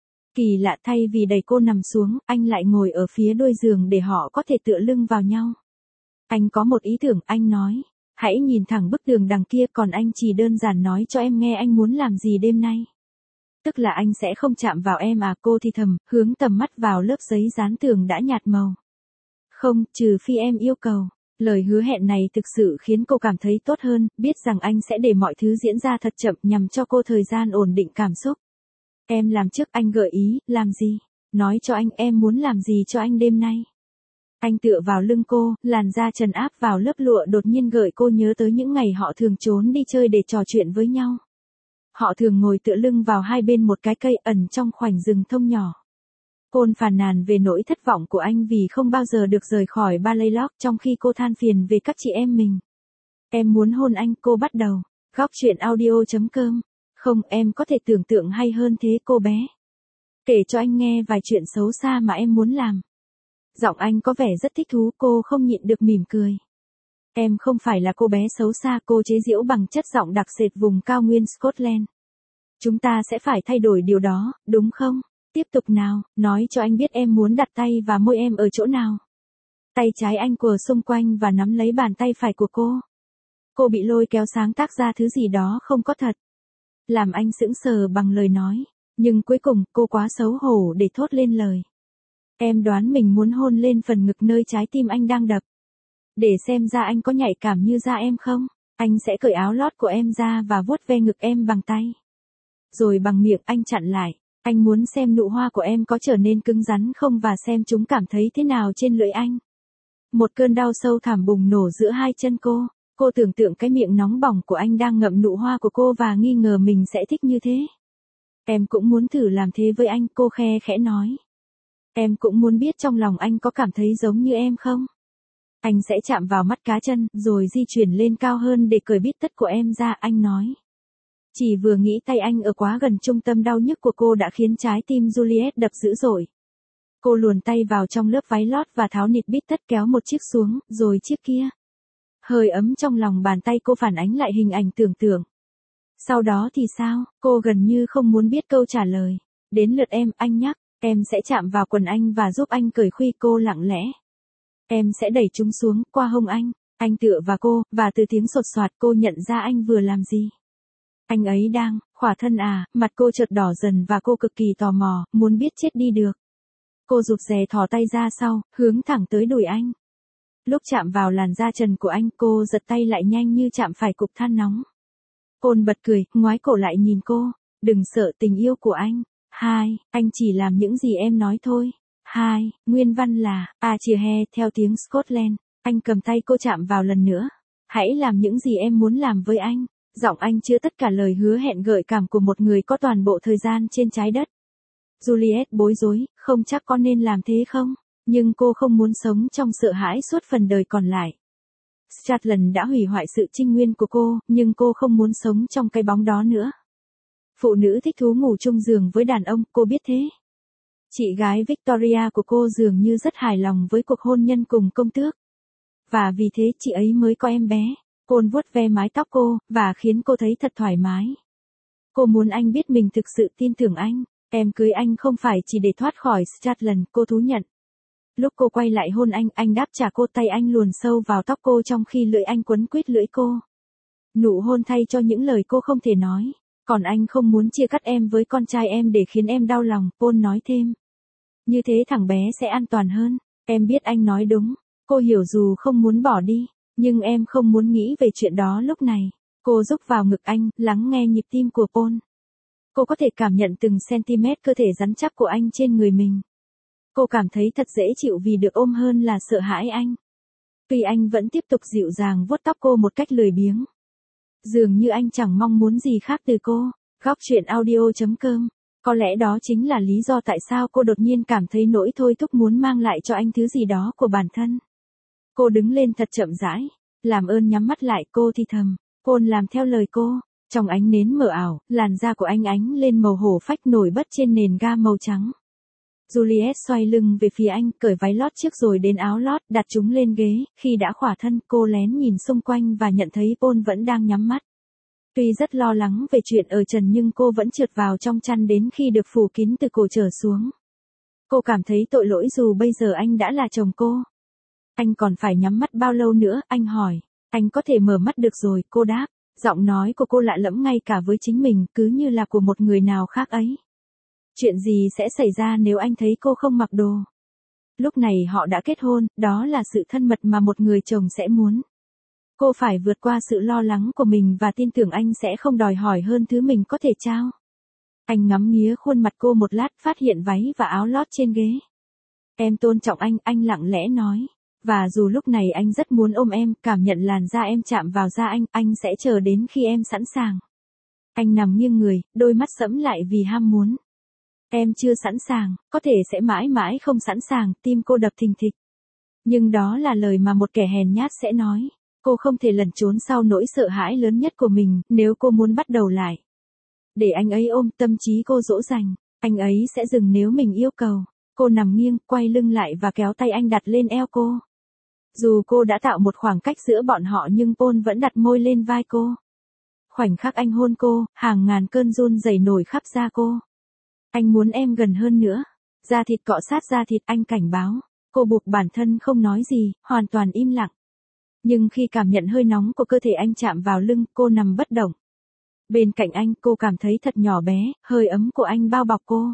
Kỳ lạ, thay vì đẩy cô nằm xuống, anh lại ngồi ở phía đuôi giường để họ có thể tựa lưng vào nhau. Anh có một ý tưởng, anh nói. Hãy nhìn thẳng bức tường đằng kia, còn anh chỉ đơn giản nói cho em nghe anh muốn làm gì đêm nay. Tức là anh sẽ không chạm vào em à, cô thì thầm, hướng tầm mắt vào lớp giấy dán tường đã nhạt màu. Không, trừ phi em yêu cầu. Lời hứa hẹn này thực sự khiến cô cảm thấy tốt hơn, biết rằng anh sẽ để mọi thứ diễn ra thật chậm nhằm cho cô thời gian ổn định cảm xúc. Em làm trước, anh gợi ý, làm gì? Nói cho anh em muốn làm gì cho anh đêm nay. Anh tựa vào lưng cô, làn da trần áp vào lớp lụa đột nhiên gợi cô nhớ tới những ngày họ thường trốn đi chơi để trò chuyện với nhau. Họ thường ngồi tựa lưng vào hai bên một cái cây ẩn trong khoảnh rừng thông nhỏ. Paul phàn nàn về nỗi thất vọng của anh vì không bao giờ được rời khỏi Ballylock, trong khi cô than phiền về các chị em mình. Em muốn hôn anh, cô bắt đầu. Góc truyện audio.com. Không, em có thể tưởng tượng hay hơn thế, cô bé. Kể cho anh nghe vài chuyện xấu xa mà em muốn làm. Giọng anh có vẻ rất thích thú, cô không nhịn được mỉm cười. Em không phải là cô bé xấu xa, cô chế giễu bằng chất giọng đặc sệt vùng cao nguyên Scotland. Chúng ta sẽ phải thay đổi điều đó, đúng không? Tiếp tục nào, nói cho anh biết em muốn đặt tay và môi em ở chỗ nào. Tay trái anh quờ xung quanh và nắm lấy bàn tay phải của cô. Cô bị lôi kéo sáng tác ra thứ gì đó không có thật. Làm anh sững sờ bằng lời nói. Nhưng cuối cùng, cô quá xấu hổ để thốt lên lời. Em đoán mình muốn hôn lên phần ngực nơi trái tim anh đang đập. Để xem da anh có nhạy cảm như da em không. Anh sẽ cởi áo lót của em ra và vuốt ve ngực em bằng tay. Rồi bằng miệng anh chặn lại. Anh muốn xem nụ hoa của em có trở nên cứng rắn không và xem chúng cảm thấy thế nào trên lưỡi anh. Một cơn đau sâu thẳm bùng nổ giữa hai chân cô. Cô tưởng tượng cái miệng nóng bỏng của anh đang ngậm nụ hoa của cô và nghi ngờ mình sẽ thích như thế. Em cũng muốn thử làm thế với anh, cô khe khẽ nói. Em cũng muốn biết trong lòng anh có cảm thấy giống như em không? Anh sẽ chạm vào mắt cá chân, rồi di chuyển lên cao hơn để cởi bít tất của em ra, anh nói. Chỉ vừa nghĩ tay anh ở quá gần trung tâm đau nhức của cô đã khiến trái tim Juliet đập dữ dội. Cô luồn tay vào trong lớp váy lót và tháo nịt bít tất kéo một chiếc xuống, rồi chiếc kia. Hơi ấm trong lòng bàn tay cô phản ánh lại hình ảnh tưởng tượng. Sau đó thì sao? Cô gần như không muốn biết câu trả lời. Đến lượt em, anh nhắc, em sẽ chạm vào quần anh và giúp anh cởi khuy, cô lặng lẽ. Em sẽ đẩy chúng xuống, qua hông anh tựa vào cô, và từ tiếng sột soạt cô nhận ra anh vừa làm gì. Anh ấy đang, khỏa thân à, mặt cô chợt đỏ dần và cô cực kỳ tò mò, muốn biết chết đi được. Cô rụt rè thò tay ra sau, hướng thẳng tới đùi anh. Lúc chạm vào làn da trần của anh, cô giật tay lại nhanh như chạm phải cục than nóng. Pôn bật cười, ngoái cổ lại nhìn cô. Đừng sợ tình yêu của anh. Anh chỉ làm những gì em nói thôi. Nguyên văn là, chia he, theo tiếng Scotland. Anh cầm tay cô chạm vào lần nữa. Hãy làm những gì em muốn làm với anh. Giọng anh chứa tất cả lời hứa hẹn gợi cảm của một người có toàn bộ thời gian trên trái đất. Juliet bối rối, không chắc có nên làm thế không? Nhưng cô không muốn sống trong sợ hãi suốt phần đời còn lại. Scotland đã hủy hoại sự trinh nguyên của cô, nhưng cô không muốn sống trong cái bóng đó nữa. Phụ nữ thích thú ngủ chung giường với đàn ông, cô biết thế. Chị gái Victoria của cô dường như rất hài lòng với cuộc hôn nhân cùng công tước. Và vì thế chị ấy mới có em bé. Paul vuốt ve mái tóc cô, và khiến cô thấy thật thoải mái. Cô muốn anh biết mình thực sự tin tưởng anh. Em cưới anh không phải chỉ để thoát khỏi Scotland, cô thú nhận. Lúc cô quay lại hôn anh đáp trả cô, tay anh luồn sâu vào tóc cô trong khi lưỡi anh quấn quýt lưỡi cô. Nụ hôn thay cho những lời cô không thể nói. Còn anh không muốn chia cắt em với con trai em để khiến em đau lòng, Paul nói thêm. Như thế thằng bé sẽ an toàn hơn. Em biết anh nói đúng. Cô hiểu dù không muốn bỏ đi, nhưng em không muốn nghĩ về chuyện đó lúc này. Cô rúc vào ngực anh, lắng nghe nhịp tim của Paul. Cô có thể cảm nhận từng cm cơ thể rắn chắc của anh trên người mình. Cô cảm thấy thật dễ chịu vì được ôm hơn là sợ hãi anh. Tuy anh vẫn tiếp tục dịu dàng vuốt tóc cô một cách lười biếng. Dường như anh chẳng mong muốn gì khác từ cô. Góc truyện audio.com. Có lẽ đó chính là lý do tại sao cô đột nhiên cảm thấy nỗi thôi thúc muốn mang lại cho anh thứ gì đó của bản thân. Cô đứng lên thật chậm rãi. Làm ơn nhắm mắt lại, cô thì thầm. Paul làm theo lời cô. Trong ánh nến mờ ảo, làn da của anh ánh lên màu hổ phách nổi bật trên nền ga màu trắng. Juliet xoay lưng về phía anh, cởi váy lót trước rồi đến áo lót, đặt chúng lên ghế. Khi đã khỏa thân, cô lén nhìn xung quanh và nhận thấy Paul vẫn đang nhắm mắt. Tuy rất lo lắng về chuyện ở trần nhưng cô vẫn trượt vào trong chăn đến khi được phủ kín từ cổ trở xuống. Cô cảm thấy tội lỗi dù bây giờ anh đã là chồng cô. Anh còn phải nhắm mắt bao lâu nữa, anh hỏi. Anh có thể mở mắt được rồi, cô đáp. Giọng nói của cô lạ lẫm ngay cả với chính mình, cứ như là của một người nào khác ấy. Chuyện gì sẽ xảy ra nếu anh thấy cô không mặc đồ? Lúc này họ đã kết hôn, đó là sự thân mật mà một người chồng sẽ muốn. Cô phải vượt qua sự lo lắng của mình và tin tưởng anh sẽ không đòi hỏi hơn thứ mình có thể trao. Anh ngắm nghía khuôn mặt cô một lát, phát hiện váy và áo lót trên ghế. Em tôn trọng anh lặng lẽ nói. Và dù lúc này anh rất muốn ôm em, cảm nhận làn da em chạm vào da anh sẽ chờ đến khi em sẵn sàng. Anh nằm nghiêng người, đôi mắt sẫm lại vì ham muốn. Em chưa sẵn sàng, có thể sẽ mãi mãi không sẵn sàng, tim cô đập thình thịch. Nhưng đó là lời mà một kẻ hèn nhát sẽ nói. Cô không thể lẩn trốn sau nỗi sợ hãi lớn nhất của mình, nếu cô muốn bắt đầu lại. Để anh ấy ôm, tâm trí cô dỗ dành, anh ấy sẽ dừng nếu mình yêu cầu. Cô nằm nghiêng, quay lưng lại và kéo tay anh đặt lên eo cô. Dù cô đã tạo một khoảng cách giữa bọn họ nhưng Paul vẫn đặt môi lên vai cô. Khoảnh khắc anh hôn cô, hàng ngàn cơn run rẩy nổi khắp da cô. Anh muốn em gần hơn nữa. Da thịt cọ sát da thịt, anh cảnh báo. Cô buộc bản thân không nói gì, hoàn toàn im lặng. Nhưng khi cảm nhận hơi nóng của cơ thể anh chạm vào lưng, cô nằm bất động. Bên cạnh anh, cô cảm thấy thật nhỏ bé, hơi ấm của anh bao bọc cô.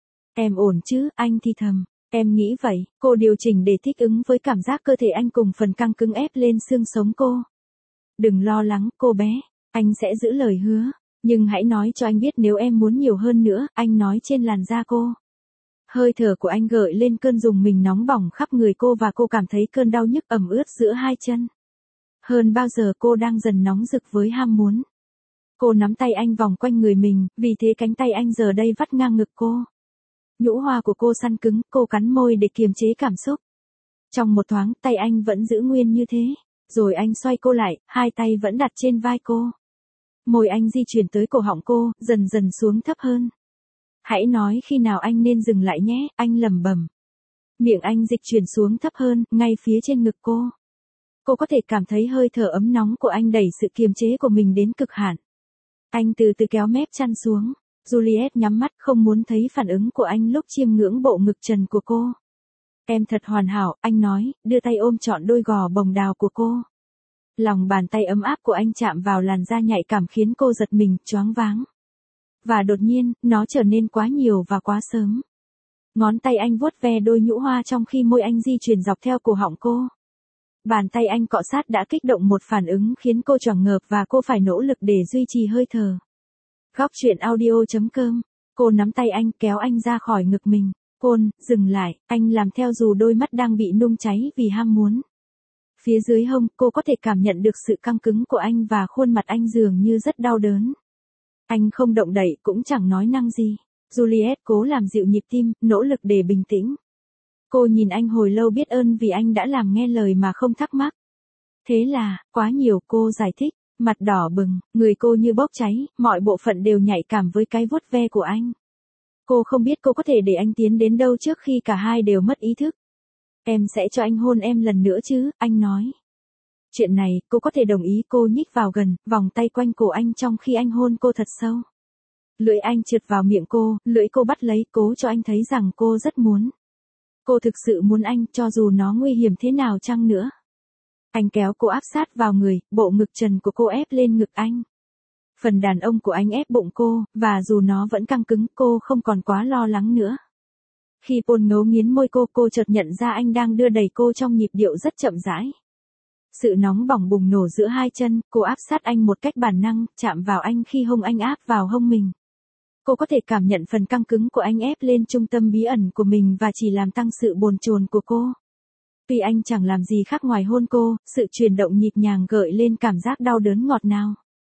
Em ổn chứ, anh thì thầm. Em nghĩ vậy, cô điều chỉnh để thích ứng với cảm giác cơ thể anh cùng phần căng cứng ép lên xương sống cô. Đừng lo lắng, cô bé, anh sẽ giữ lời hứa. Nhưng hãy nói cho anh biết nếu em muốn nhiều hơn nữa, anh nói trên làn da cô. Hơi thở của anh gợi lên cơn rùng mình nóng bỏng khắp người cô và cô cảm thấy cơn đau nhức ẩm ướt giữa hai chân. Hơn bao giờ cô đang dần nóng rực với ham muốn. Cô nắm tay anh vòng quanh người mình, vì thế cánh tay anh giờ đây vắt ngang ngực cô. Nhũ hoa của cô săn cứng, cô cắn môi để kiềm chế cảm xúc. Trong một thoáng, tay anh vẫn giữ nguyên như thế. Rồi anh xoay cô lại, hai tay vẫn đặt trên vai cô. Môi anh di chuyển tới cổ họng cô, dần dần xuống thấp hơn. Hãy nói khi nào anh nên dừng lại nhé, anh lẩm bẩm. Miệng anh dịch chuyển xuống thấp hơn, ngay phía trên ngực cô. Cô có thể cảm thấy hơi thở ấm nóng của anh đẩy sự kiềm chế của mình đến cực hạn. Anh từ từ kéo mép chăn xuống. Juliet nhắm mắt không muốn thấy phản ứng của anh lúc chiêm ngưỡng bộ ngực trần của cô. Em thật hoàn hảo, anh nói, đưa tay ôm trọn đôi gò bồng đào của cô. Lòng bàn tay ấm áp của anh chạm vào làn da nhạy cảm khiến cô giật mình, choáng váng. Và đột nhiên, nó trở nên quá nhiều và quá sớm. Ngón tay anh vuốt ve đôi nhũ hoa trong khi môi anh di chuyển dọc theo cổ họng cô. Bàn tay anh cọ sát đã kích động một phản ứng khiến cô choáng ngợp và cô phải nỗ lực để duy trì hơi thở. Góc truyện audio.com. Cô nắm tay anh kéo anh ra khỏi ngực mình. Paul, dừng lại, anh làm theo dù đôi mắt đang bị nung cháy vì ham muốn. Phía dưới hông, cô có thể cảm nhận được sự căng cứng của anh và khuôn mặt anh dường như rất đau đớn. Anh không động đậy cũng chẳng nói năng gì. Juliet cố làm dịu nhịp tim, nỗ lực để bình tĩnh. Cô nhìn anh hồi lâu biết ơn vì anh đã làm nghe lời mà không thắc mắc. Thế là, quá nhiều, cô giải thích. Mặt đỏ bừng, người cô như bốc cháy, mọi bộ phận đều nhạy cảm với cái vuốt ve của anh. Cô không biết cô có thể để anh tiến đến đâu trước khi cả hai đều mất ý thức. Em sẽ cho anh hôn em lần nữa chứ, anh nói. Chuyện này, cô có thể đồng ý. Cô nhích vào gần, vòng tay quanh cổ anh trong khi anh hôn cô thật sâu. Lưỡi anh trượt vào miệng cô, lưỡi cô bắt lấy, cố cho anh thấy rằng cô rất muốn. Cô thực sự muốn anh, cho dù nó nguy hiểm thế nào chăng nữa. Anh kéo cô áp sát vào người, bộ ngực trần của cô ép lên ngực anh. Phần đàn ông của anh ép bụng cô, và dù nó vẫn căng cứng, cô không còn quá lo lắng nữa. Khi Paul ngấu nghiến môi cô chợt nhận ra anh đang đưa đẩy cô trong nhịp điệu rất chậm rãi. Sự nóng bỏng bùng nổ giữa hai chân, cô áp sát anh một cách bản năng, chạm vào anh khi hông anh áp vào hông mình. Cô có thể cảm nhận phần căng cứng của anh ép lên trung tâm bí ẩn của mình và chỉ làm tăng sự bồn chồn của cô. Tuy anh chẳng làm gì khác ngoài hôn cô, sự chuyển động nhịp nhàng gợi lên cảm giác đau đớn ngọt ngào.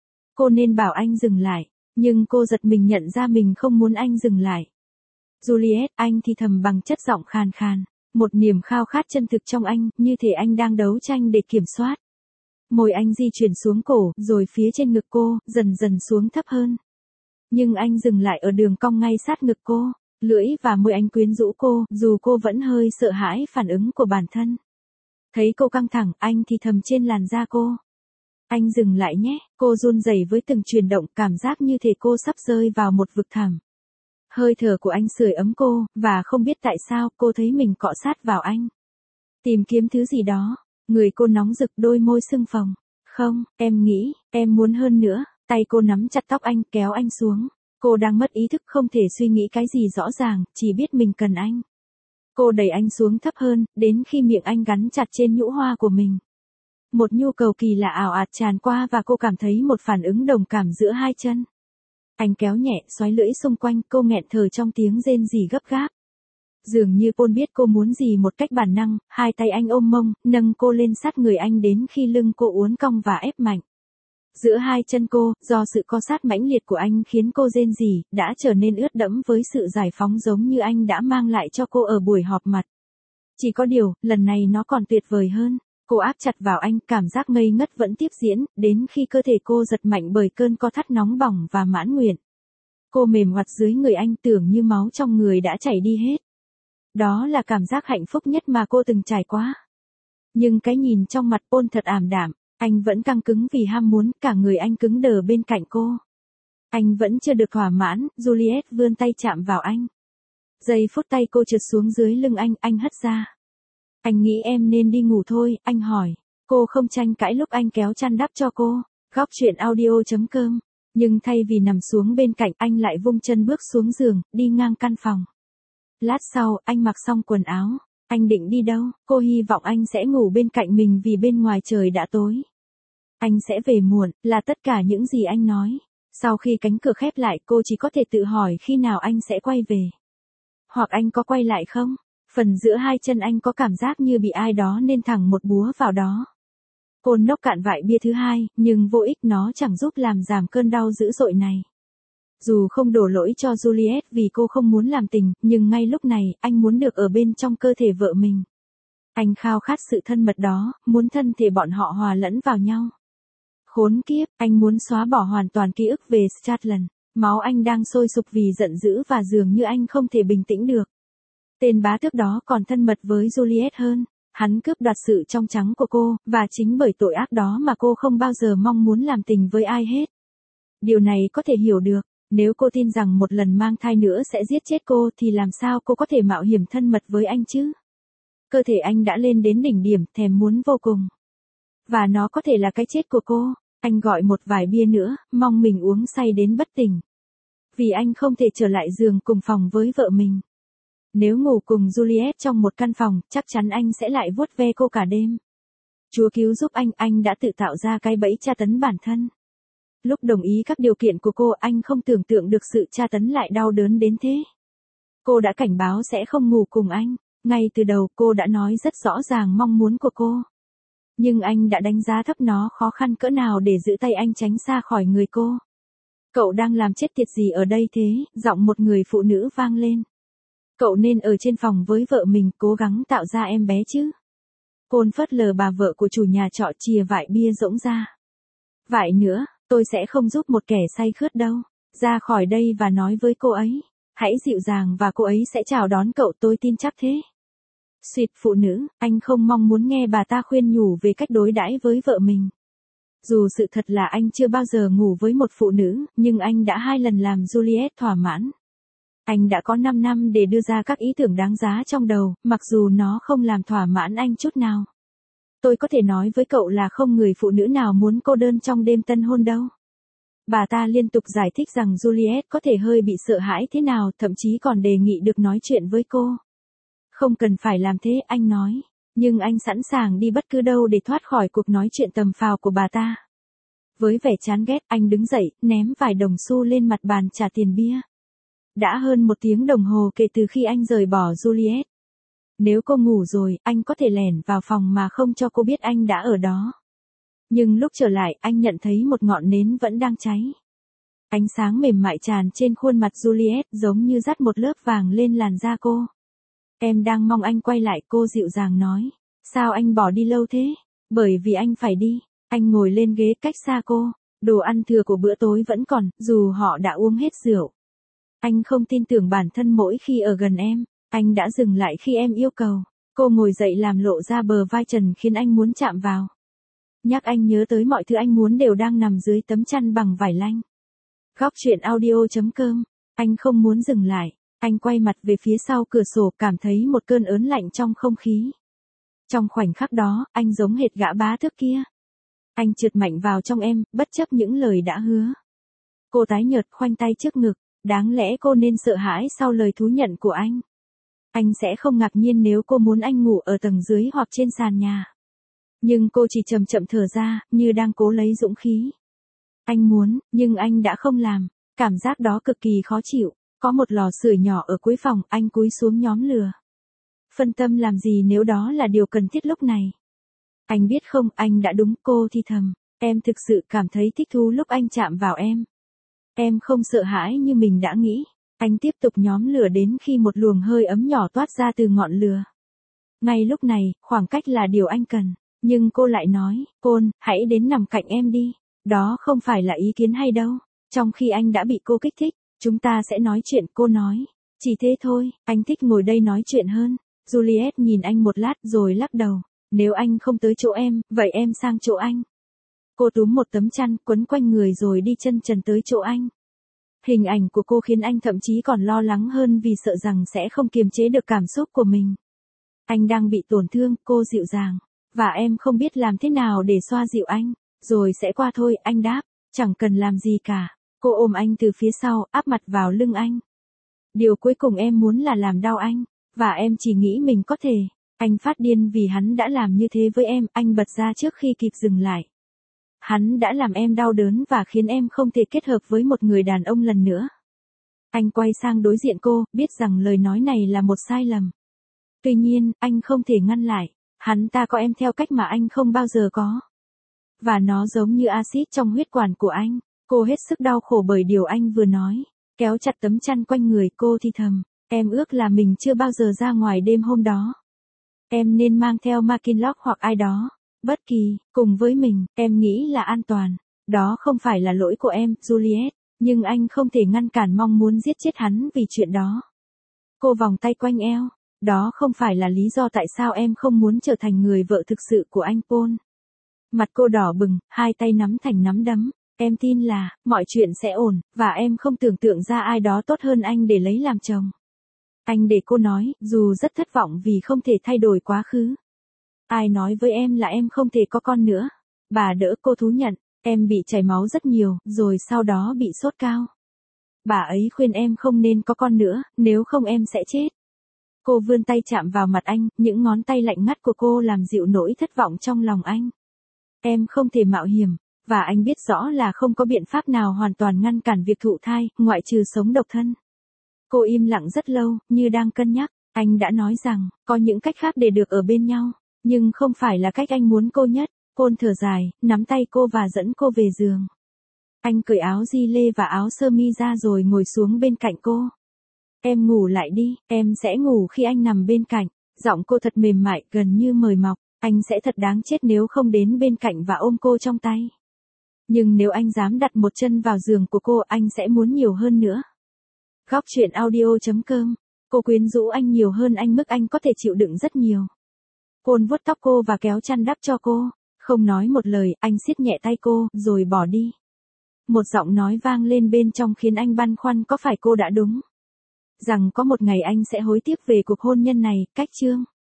Cô nên bảo anh dừng lại, nhưng cô giật mình nhận ra mình không muốn anh dừng lại. Juliet, anh thì thầm bằng chất giọng khàn khàn, một niềm khao khát chân thực trong anh, như thể anh đang đấu tranh để kiểm soát. Môi anh di chuyển xuống cổ, rồi phía trên ngực cô, dần dần xuống thấp hơn. Nhưng anh dừng lại ở đường cong ngay sát ngực cô. Lưỡi và môi anh quyến rũ cô, dù cô vẫn hơi sợ hãi phản ứng của bản thân. Thấy cô căng thẳng, anh thì thầm trên làn da cô. Anh dừng lại nhé, cô run rẩy với từng chuyển động, cảm giác như thể cô sắp rơi vào một vực thẳm. Hơi thở của anh sưởi ấm cô, và không biết tại sao, cô thấy mình cọ sát vào anh. Tìm kiếm thứ gì đó, người cô nóng rực, đôi môi sưng phồng. Không, em nghĩ, em muốn hơn nữa, tay cô nắm chặt tóc anh, kéo anh xuống. Cô đang mất ý thức không thể suy nghĩ cái gì rõ ràng, chỉ biết mình cần anh. Cô đẩy anh xuống thấp hơn, đến khi miệng anh gắn chặt trên nhũ hoa của mình. Một nhu cầu kỳ lạ ảo ạt tràn qua và cô cảm thấy một phản ứng đồng cảm giữa hai chân. Anh kéo nhẹ, xoáy lưỡi xung quanh, cô nghẹn thở trong tiếng rên rỉ gấp gáp. Dường như Paul biết cô muốn gì một cách bản năng, hai tay anh ôm mông, nâng cô lên sát người anh đến khi lưng cô uốn cong và ép mạnh. Giữa hai chân cô, do sự co sát mãnh liệt của anh khiến cô rên rỉ, đã trở nên ướt đẫm với sự giải phóng giống như anh đã mang lại cho cô ở buổi họp mặt. Chỉ có điều, lần này nó còn tuyệt vời hơn. Cô áp chặt vào anh, cảm giác ngây ngất vẫn tiếp diễn, đến khi cơ thể cô giật mạnh bởi cơn co thắt nóng bỏng và mãn nguyện. Cô mềm oặt dưới người anh, tưởng như máu trong người đã chảy đi hết. Đó là cảm giác hạnh phúc nhất mà cô từng trải qua. Nhưng cái nhìn trong mặt Paul thật ảm đạm, anh vẫn căng cứng vì ham muốn, cả người anh cứng đờ bên cạnh cô. Anh vẫn chưa được thỏa mãn, Juliet vươn tay chạm vào anh. Giây phút tay cô trượt xuống dưới lưng anh hất ra. Anh nghĩ em nên đi ngủ thôi, anh hỏi. Cô không tranh cãi lúc anh kéo chăn đắp cho cô. Góc chuyện audio.com. Nhưng thay vì nằm xuống bên cạnh anh lại vung chân bước xuống giường, đi ngang căn phòng. Lát sau, anh mặc xong quần áo. Anh định đi đâu? Cô hy vọng anh sẽ ngủ bên cạnh mình vì bên ngoài trời đã tối. Anh sẽ về muộn, là tất cả những gì anh nói. Sau khi cánh cửa khép lại, cô chỉ có thể tự hỏi khi nào anh sẽ quay về. Hoặc anh có quay lại không? Phần giữa hai chân anh có cảm giác như bị ai đó nên thẳng một búa vào đó. Cô nốc cạn vại bia thứ hai, nhưng vô ích, nó chẳng giúp làm giảm cơn đau dữ dội này. Dù không đổ lỗi cho Juliet vì cô không muốn làm tình, nhưng ngay lúc này, anh muốn được ở bên trong cơ thể vợ mình. Anh khao khát sự thân mật đó, muốn thân thể bọn họ hòa lẫn vào nhau. Khốn kiếp, anh muốn xóa bỏ hoàn toàn ký ức về Scotland. Máu anh đang sôi sục vì giận dữ và dường như anh không thể bình tĩnh được. Tên bá tước đó còn thân mật với Juliet hơn. Hắn cướp đoạt sự trong trắng của cô, và chính bởi tội ác đó mà cô không bao giờ mong muốn làm tình với ai hết. Điều này có thể hiểu được, nếu cô tin rằng một lần mang thai nữa sẽ giết chết cô thì làm sao cô có thể mạo hiểm thân mật với anh chứ? Cơ thể anh đã lên đến đỉnh điểm, thèm muốn vô cùng. Và nó có thể là cái chết của cô. Anh gọi một vài bia nữa, mong mình uống say đến bất tỉnh. Vì anh không thể trở lại giường cùng phòng với vợ mình. Nếu ngủ cùng Juliet trong một căn phòng, chắc chắn anh sẽ lại vuốt ve cô cả đêm. Chúa cứu giúp anh đã tự tạo ra cái bẫy tra tấn bản thân. Lúc đồng ý các điều kiện của cô, anh không tưởng tượng được sự tra tấn lại đau đớn đến thế. Cô đã cảnh báo sẽ không ngủ cùng anh. Ngay từ đầu cô đã nói rất rõ ràng mong muốn của cô. Nhưng anh đã đánh giá thấp nó khó khăn cỡ nào để giữ tay anh tránh xa khỏi người cô. Cậu đang làm chết tiệt gì ở đây thế? Giọng một người phụ nữ vang lên. Cậu nên ở trên phòng với vợ mình, cố gắng tạo ra em bé chứ. Paul phớt lờ bà vợ của chủ nhà trọ chìa vại bia rỗng ra. Vại nữa, tôi sẽ không giúp một kẻ say khướt đâu. Ra khỏi đây và nói với cô ấy. Hãy dịu dàng và cô ấy sẽ chào đón cậu, tôi tin chắc thế. Xịt phụ nữ, anh không mong muốn nghe bà ta khuyên nhủ về cách đối đãi với vợ mình. Dù sự thật là anh chưa bao giờ ngủ với một phụ nữ, nhưng anh đã 2 lần làm Juliet thỏa mãn. Anh đã có 5 năm để đưa ra các ý tưởng đáng giá trong đầu, mặc dù nó không làm thỏa mãn anh chút nào. Tôi có thể nói với cậu là không người phụ nữ nào muốn cô đơn trong đêm tân hôn đâu. Bà ta liên tục giải thích rằng Juliet có thể hơi bị sợ hãi thế nào, thậm chí còn đề nghị được nói chuyện với cô. Không cần phải làm thế, anh nói. Nhưng anh sẵn sàng đi bất cứ đâu để thoát khỏi cuộc nói chuyện tầm phào của bà ta. Với vẻ chán ghét, anh đứng dậy, ném vài đồng xu lên mặt bàn trả tiền bia. Đã hơn 1 tiếng đồng hồ kể từ khi anh rời bỏ Juliet. Nếu cô ngủ rồi, anh có thể lẻn vào phòng mà không cho cô biết anh đã ở đó. Nhưng lúc trở lại, anh nhận thấy một ngọn nến vẫn đang cháy. Ánh sáng mềm mại tràn trên khuôn mặt Juliet giống như dắt một lớp vàng lên làn da cô. Em đang mong anh quay lại, cô dịu dàng nói. Sao anh bỏ đi lâu thế? Bởi vì anh phải đi. Anh ngồi lên ghế cách xa cô. Đồ ăn thừa của bữa tối vẫn còn, dù họ đã uống hết rượu. Anh không tin tưởng bản thân mỗi khi ở gần em. Anh đã dừng lại khi em yêu cầu. Cô ngồi dậy làm lộ ra bờ vai trần khiến anh muốn chạm vào. Nhắc anh nhớ tới mọi thứ anh muốn đều đang nằm dưới tấm chăn bằng vải lanh. Góc chuyện audio.com. Anh không muốn dừng lại. Anh quay mặt về phía sau cửa sổ, cảm thấy một cơn ớn lạnh trong không khí. Trong khoảnh khắc đó, anh giống hệt gã bá tước kia. Anh trượt mạnh vào trong em, bất chấp những lời đã hứa. Cô tái nhợt khoanh tay trước ngực. Đáng lẽ cô nên sợ hãi sau lời thú nhận của anh. Anh sẽ không ngạc nhiên nếu cô muốn anh ngủ ở tầng dưới hoặc trên sàn nhà. Nhưng cô chỉ chậm chậm thở ra, như đang cố lấy dũng khí. Anh muốn, nhưng anh đã không làm. Cảm giác đó cực kỳ khó chịu. Có một lò sưởi nhỏ ở cuối phòng, anh cúi xuống nhóm lửa. Phân tâm làm gì nếu đó là điều cần thiết lúc này. Anh biết không, anh đã đúng, cô thì thầm. Em thực sự cảm thấy thích thú lúc anh chạm vào em. Em không sợ hãi như mình đã nghĩ. Anh tiếp tục nhóm lửa đến khi một luồng hơi ấm nhỏ toát ra từ ngọn lửa. Ngay lúc này, khoảng cách là điều anh cần. Nhưng cô lại nói, Paul, hãy đến nằm cạnh em đi. Đó không phải là ý kiến hay đâu. Trong khi anh đã bị cô kích thích, chúng ta sẽ nói chuyện, cô nói. Chỉ thế thôi, anh thích ngồi đây nói chuyện hơn. Juliet nhìn anh một lát rồi lắc đầu. Nếu anh không tới chỗ em, vậy em sang chỗ anh. Cô túm một tấm chăn quấn quanh người rồi đi chân trần tới chỗ anh. Hình ảnh của cô khiến anh thậm chí còn lo lắng hơn vì sợ rằng sẽ không kiềm chế được cảm xúc của mình. Anh đang bị tổn thương, cô dịu dàng. Và em không biết làm thế nào để xoa dịu anh. Rồi sẽ qua thôi, anh đáp. Chẳng cần làm gì cả. Cô ôm anh từ phía sau, áp mặt vào lưng anh. Điều cuối cùng em muốn là làm đau anh. Và em chỉ nghĩ mình có thể. Anh phát điên vì hắn đã làm như thế với em, anh bật ra trước khi kịp dừng lại. Hắn đã làm em đau đớn và khiến em không thể kết hợp với một người đàn ông lần nữa. Anh quay sang đối diện cô, biết rằng lời nói này là một sai lầm. Tuy nhiên, anh không thể ngăn lại. Hắn ta có em theo cách mà anh không bao giờ có. Và nó giống như axit trong huyết quản của anh. Cô hết sức đau khổ bởi điều anh vừa nói. Kéo chặt tấm chăn quanh người cô thì thầm. Em ước là mình chưa bao giờ ra ngoài đêm hôm đó. Em nên mang theo Makinlock hoặc ai đó. Bất kỳ, cùng với mình, em nghĩ là an toàn. Đó không phải là lỗi của em, Juliet. Nhưng anh không thể ngăn cản mong muốn giết chết hắn vì chuyện đó. Cô vòng tay quanh eo. Đó không phải là lý do tại sao em không muốn trở thành người vợ thực sự của anh Paul. Mặt cô đỏ bừng, hai tay nắm thành nắm đấm. Em tin là, mọi chuyện sẽ ổn, và em không tưởng tượng ra ai đó tốt hơn anh để lấy làm chồng. Anh để cô nói, dù rất thất vọng vì không thể thay đổi quá khứ. Ai nói với em là em không thể có con nữa? Bà đỡ cô thú nhận, em bị chảy máu rất nhiều, rồi sau đó bị sốt cao. Bà ấy khuyên em không nên có con nữa, nếu không em sẽ chết. Cô vươn tay chạm vào mặt anh, những ngón tay lạnh ngắt của cô làm dịu nỗi thất vọng trong lòng anh. Em không thể mạo hiểm, và anh biết rõ là không có biện pháp nào hoàn toàn ngăn cản việc thụ thai, ngoại trừ sống độc thân. Cô im lặng rất lâu, như đang cân nhắc. Anh đã nói rằng, có những cách khác để được ở bên nhau, nhưng không phải là cách anh muốn cô nhất. Paul thở dài, nắm tay cô và dẫn cô về giường. Anh cởi áo gi lê và áo sơ mi ra rồi ngồi xuống bên cạnh cô. Em ngủ lại đi, em sẽ ngủ khi anh nằm bên cạnh. Giọng cô thật mềm mại, gần như mời mọc. Anh sẽ thật đáng chết nếu không đến bên cạnh và ôm cô trong tay. Nhưng nếu anh dám đặt một chân vào giường của cô, anh sẽ muốn nhiều hơn nữa. Góc truyện audio.com. Cô quyến rũ anh nhiều hơn anh mức anh có thể chịu đựng rất nhiều. Paul vuốt tóc cô và kéo chăn đắp cho cô. Không nói một lời, anh siết nhẹ tay cô, rồi bỏ đi. Một giọng nói vang lên bên trong khiến anh băn khoăn có phải cô đã đúng. Rằng có một ngày anh sẽ hối tiếc về cuộc hôn nhân này, cách chương.